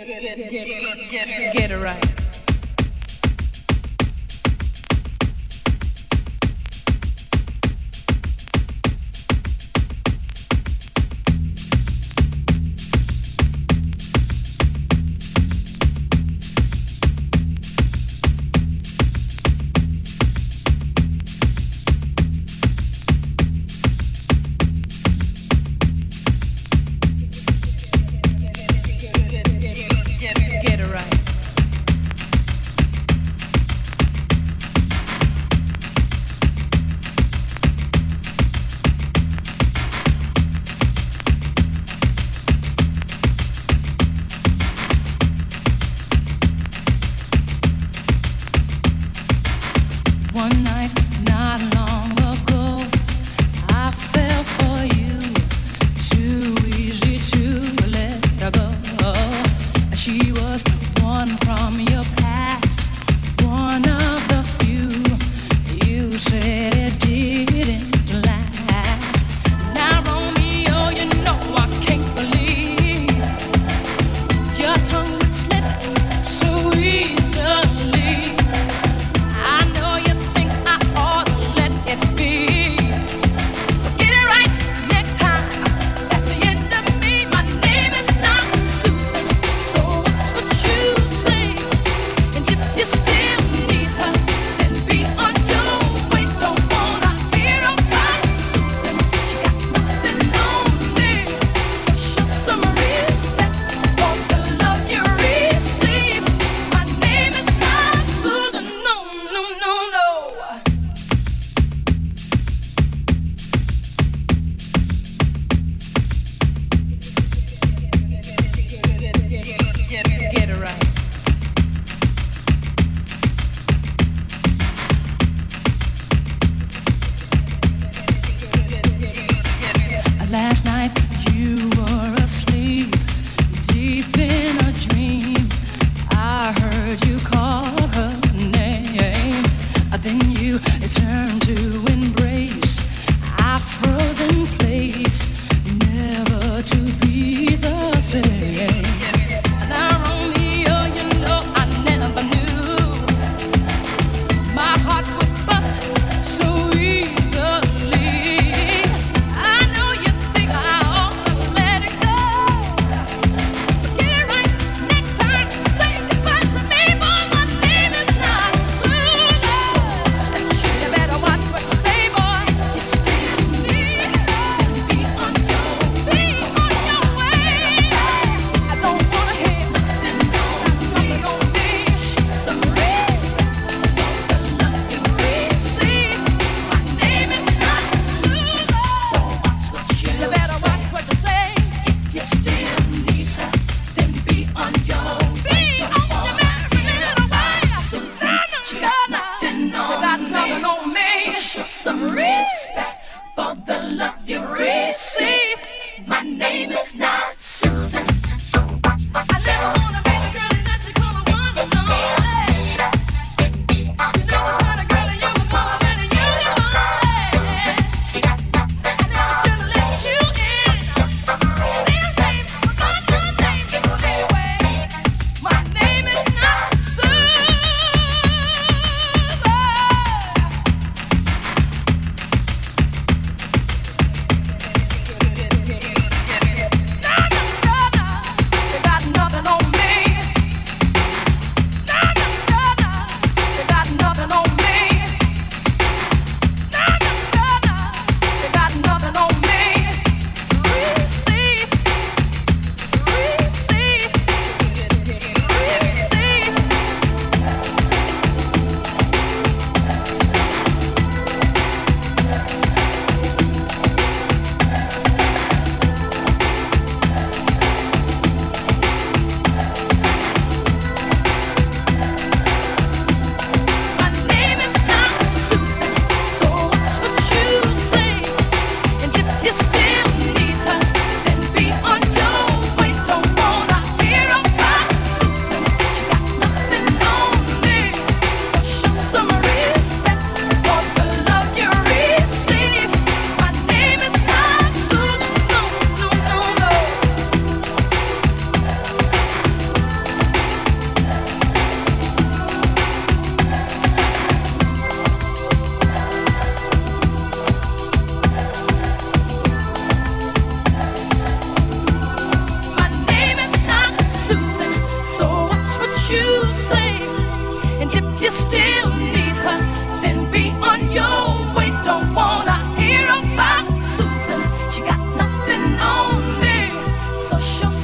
Get it right. Get it right.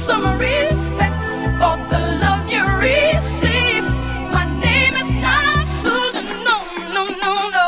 some respect for the love you receive. My name is not Susan, no, no, no, no.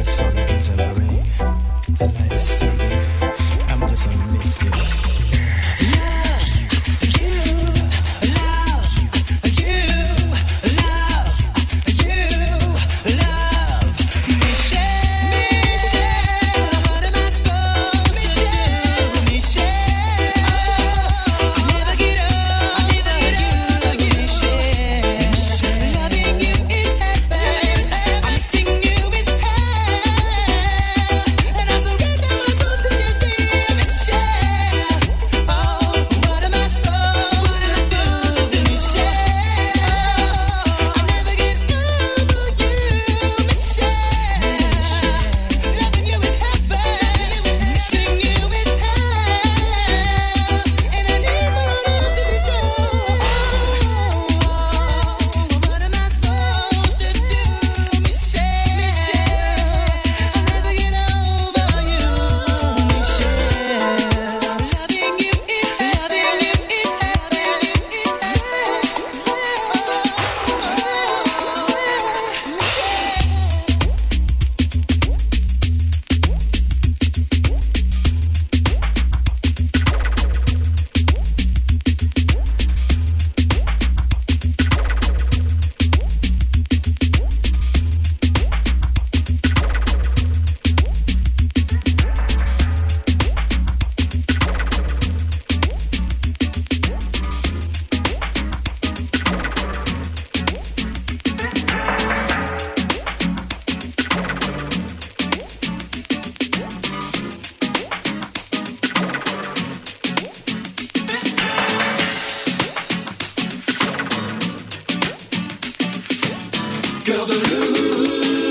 lights fall, the birds of the rain. The light is fading. I'm just gonna miss you. Cœur de loup.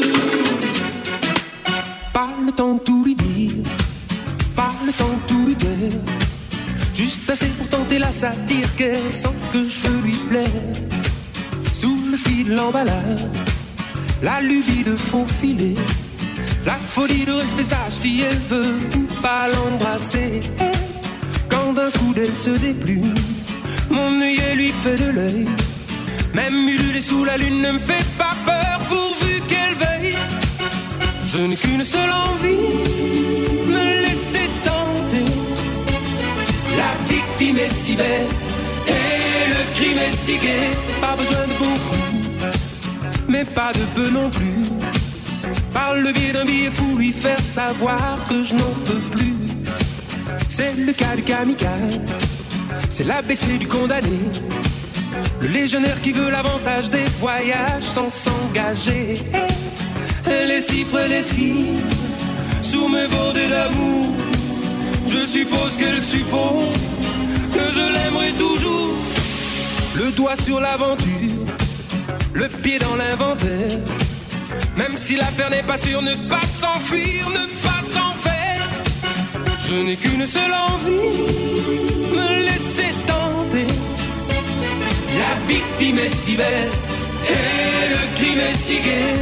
Pas le temps de tout lui dire, pas le temps de tout lui dire. Juste assez pour tenter la satire qu'elle sent que je veux lui plaire. Sous le fil de l'emballage, la lubie de faufiler, la folie de rester sage si elle veut pas l'embrasser. Quand d'un coup d'elle se déplume, mon œillet lui fait de l'œil. Même ululer sous la lune ne me fait pas peur pourvu qu'elle veuille. Je n'ai qu'une seule envie, me laisser tenter. La victime est si belle et le crime est si gai. Pas besoin de beaucoup, mais pas de peu non plus. Par le biais d'un billet fou, lui faire savoir que je n'en peux plus. C'est le cas du kamikaze, c'est l'ABC du condamné. Le légionnaire qui veut l'avantage des voyages sans s'engager. Et les cifres, les skis, sous mes bordées d'amour. Je suppose qu'elle suppose que je l'aimerai toujours. Le doigt sur l'aventure, le pied dans l'inventaire. Même si l'affaire n'est pas sûre, ne pas s'enfuir, ne pas s'en faire. Je n'ai qu'une seule envie, me laisser tenter. La victime est si belle et le crime est si gai.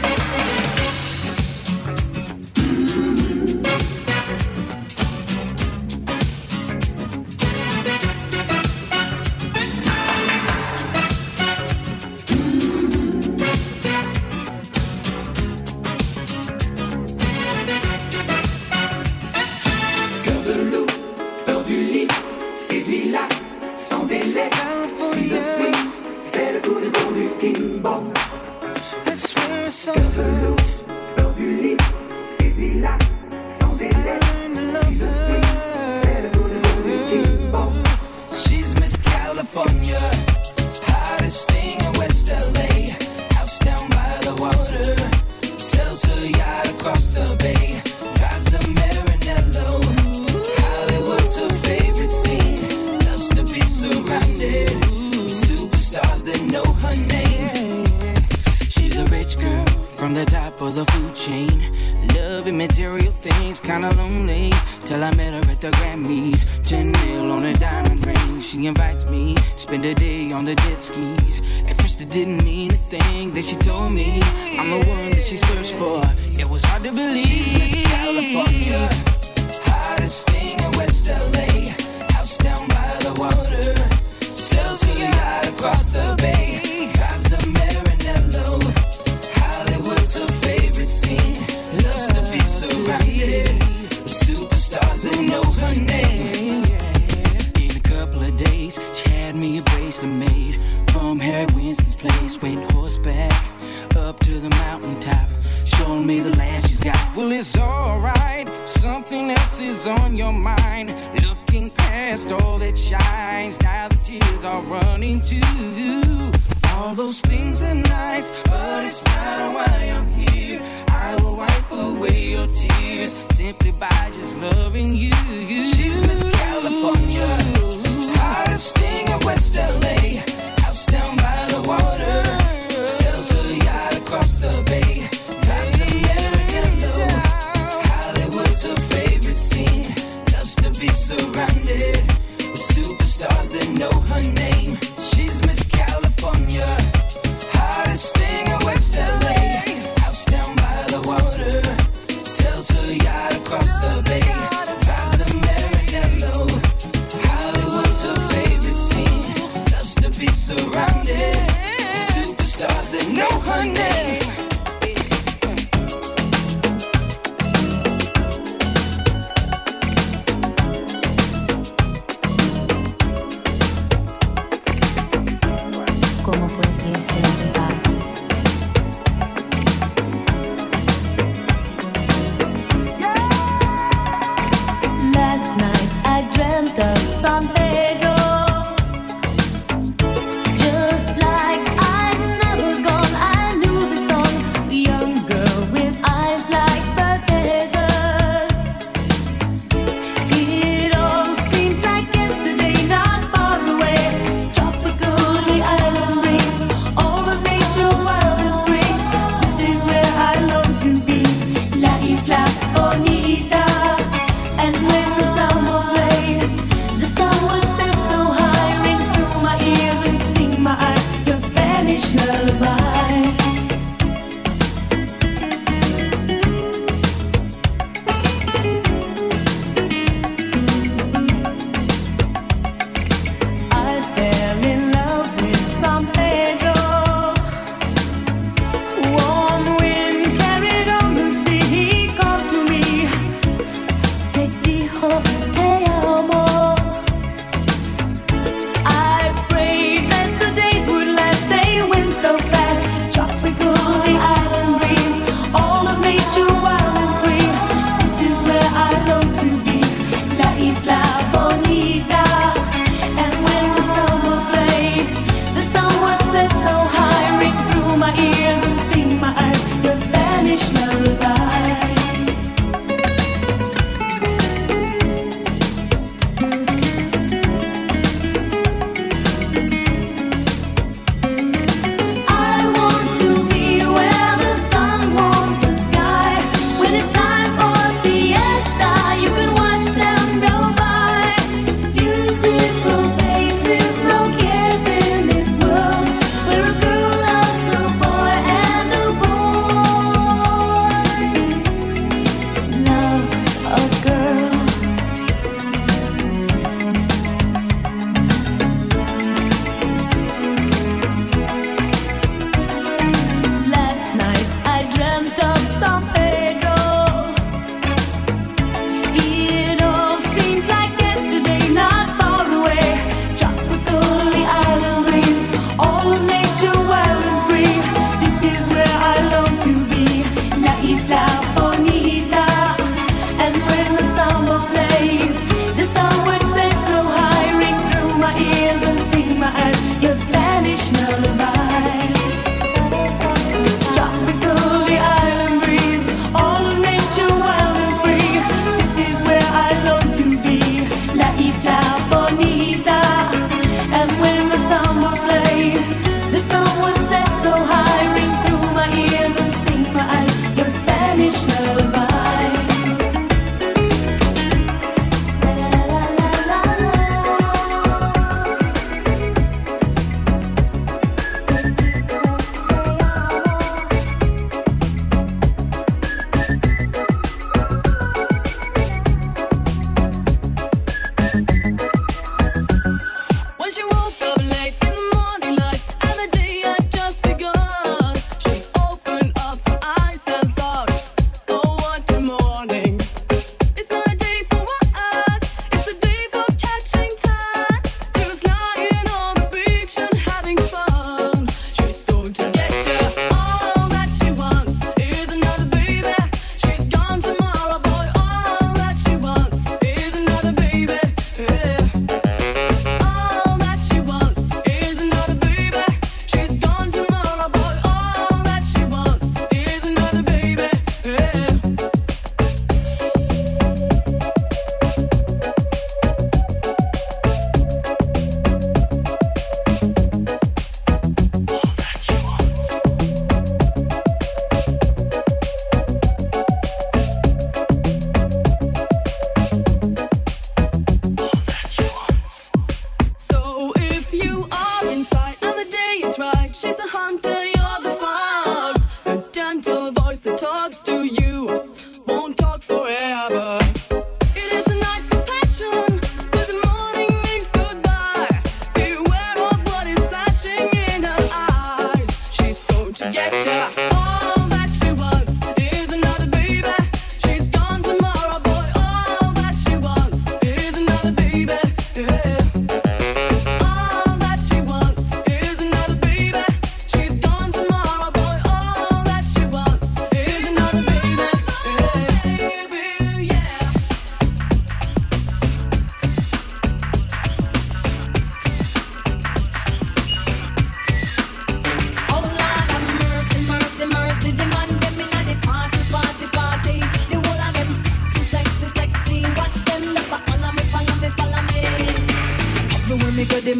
Cœur de loup, peur du lit, séduis-la sans délai. C'est le coup de bon du Kimbo. Cœur de loup, peur du lit, séduis-la sans délai. C'est le coup de bon du Kimbo. She's Miss California, hottest thing in West LA. House down by the water, sells her yacht across the bay. Drives a Maranello, Hollywood's her favorite scene. Loves to be surrounded, superstars that know her name. She's a rich girl from the top of the food chain. Loving material things, kinda lonely. Till I met her at the Grammys. 10 mil on a diamond ring. She invites me, spend a day on the jet skis. At first it didn't mean a thing that she told me I'm the one that she searched for. It was hard to believe. She's Miss California, hottest thing in West LA. House down by the water, sells her yacht across the bay. Drives a Maranello, Hollywood's her favorite scene. is alright. Something else is on your mind. Looking past all that shines. Now the tears are running too. All those things are nice, but it's not why I'm here. I will wipe away your tears simply by just loving you. She's Miss California, hottest thing in West LA. House down by the water, sells her yacht across the bay. Drives American low, Hollywood's her favorite scene. Loves to be surrounded with superstars that know her name. She's Miss California, hottest thing in West LA. House down by the water, sells her yacht across the bay. Drives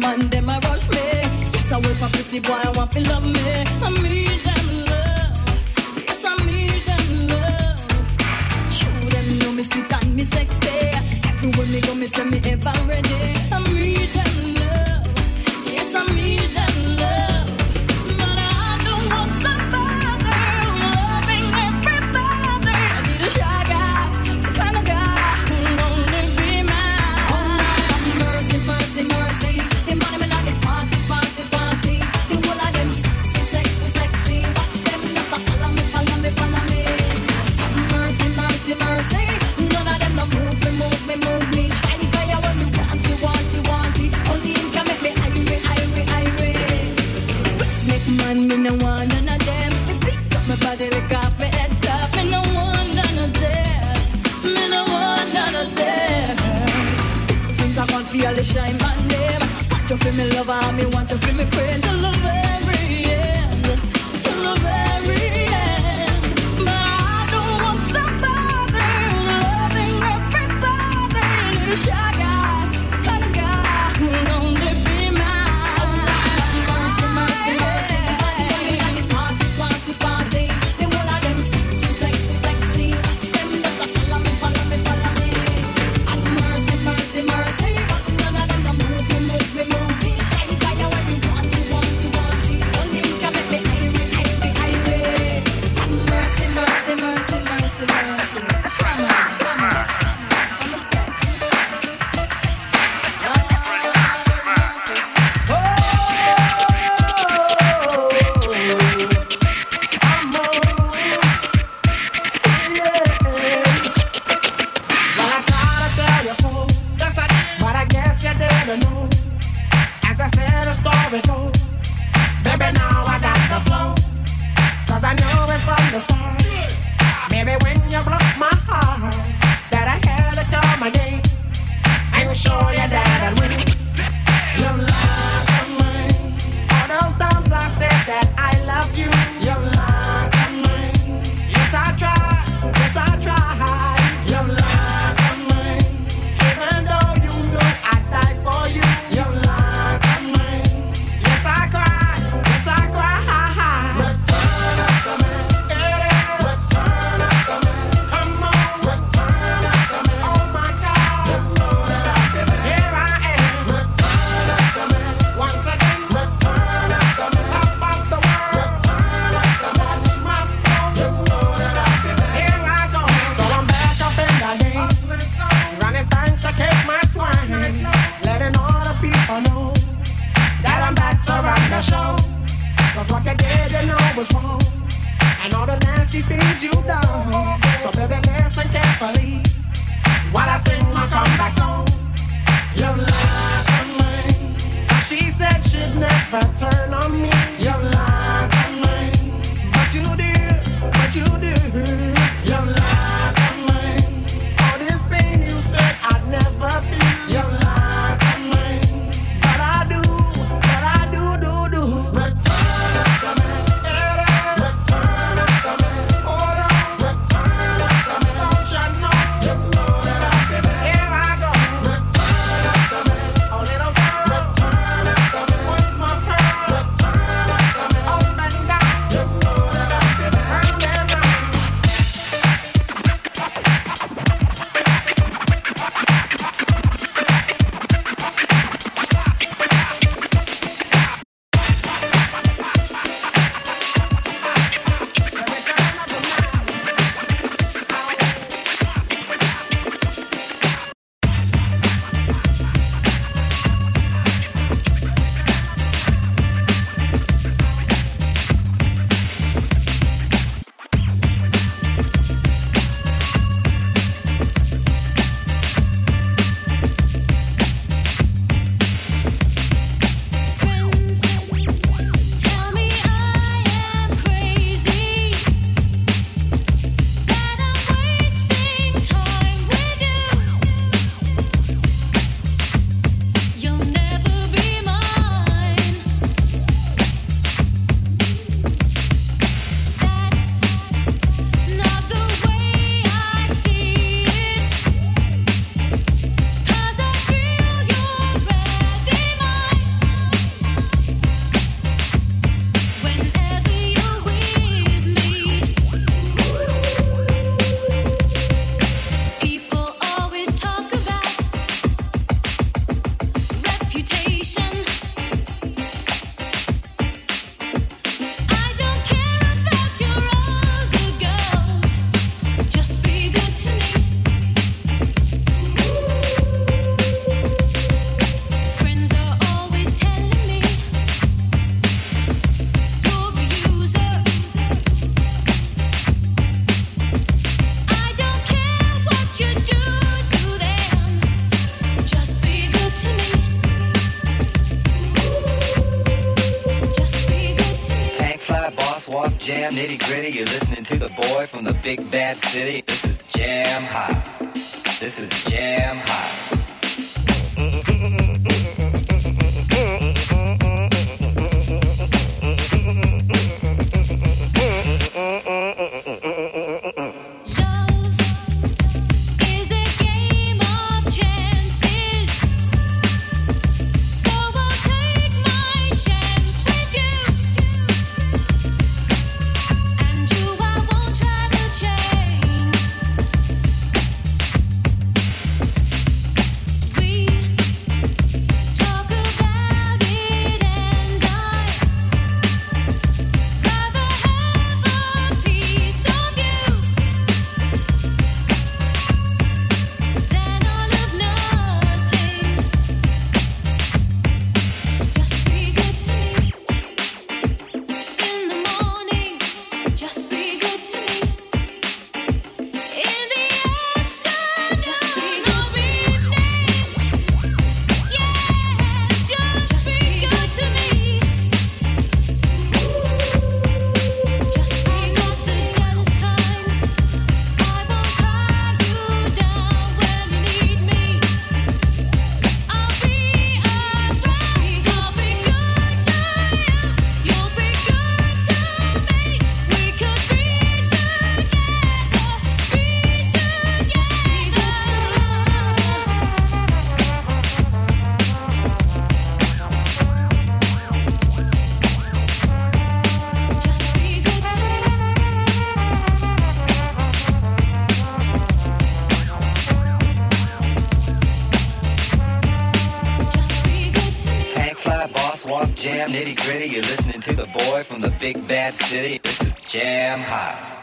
man, them a rush me. Yes, I work for pretty boy, I want to love me. I need them love. Yes, I need them love. True, them know me sweet and me sexy. Everywhere me go, me say me ever ready. I need them love. Yes, I need them love. But I don't want somebody loving everybody. I need a shy guy, some kind of guy who'll only be mine. Oh, mercy, mercy, mercy. The money me like the party, party, party. The whole of them sexy, sexy, sexy. Watch them just a follow me, follow me, follow me. Mercy, mercy, mercy. None of them no move me, move me, move me. Try to fire when you want, you want, you want it. Only him can make me irate, irate, irate. Make man, me no want none of them. Me pick up my body, lick off my head top. Me no want none of them. Me no want none of them. Things I can't feel the shine on them. Want you feel me lover, me want to feel me friend till the very end, till the very end. But I don't want somebody loving everybody. Need a shy guy, kind of guy who'll only be mine. Mercy, mercy, mercy. Party, party, party. The whole of them sexy, sexy, sexy. Watch them just a follow me, follow me, follow me. And mercy, mercy, mercy. None of them no move me, move me, move me. Shy guy, when you want, you want, you want it. Only you can make me irate, irate, irate. And mercy, mercy, mercy, mercy, mercy. Come on, come on. I'm a sex. Well, I gotta tell you so. Yes, I did. But I guess you didn't know. As I said, the story goes. Baby, now I got the flow. 'Cause I knew it from the start. Baby, when you broke my heart, that I had to come again and show you that I'd win. You lied to me. All those times I said that I love you. You lied to me. Yes, I tried. Yes, I tried. You lied to me. Even though you know I'd die for you. You lied to me. Yes, I cried. Yes, I cried. Return of the man. It is. Return of the man. Come on. Return of the man. Oh my God. You know that I've been here. I am. Return of the man. Once again. Return of the man. Top of the world. Return of the man. It's my throne. You know that I've been here. I go. So I'm back up in the game. Running things to keep my swing. Letting all the people know that I'm back to run the show. 'Cause what you did, you know was wrong. And all the nasty things you done. So baby, listen carefully while I sing my comeback song. You lied to me. She said she'd never turn on me. You lied to me. But you did, but you did. You lied to me. All this pain you said I'd never feel. You lied to me. But I do, do. Return of the man. It is. Return of the man. Hold on. Return of the man. Don't you know? You know that I've been here. I go. Return of the man. Oh, little girl. Return of the man. What's my pearl? jam, nitty gritty. You're listening to the boy from the big bad city. This is Jam Hot. This is Jam Hot. Jam, nitty gritty. You're listening to the boy from the big bad city. This is Jam Hot.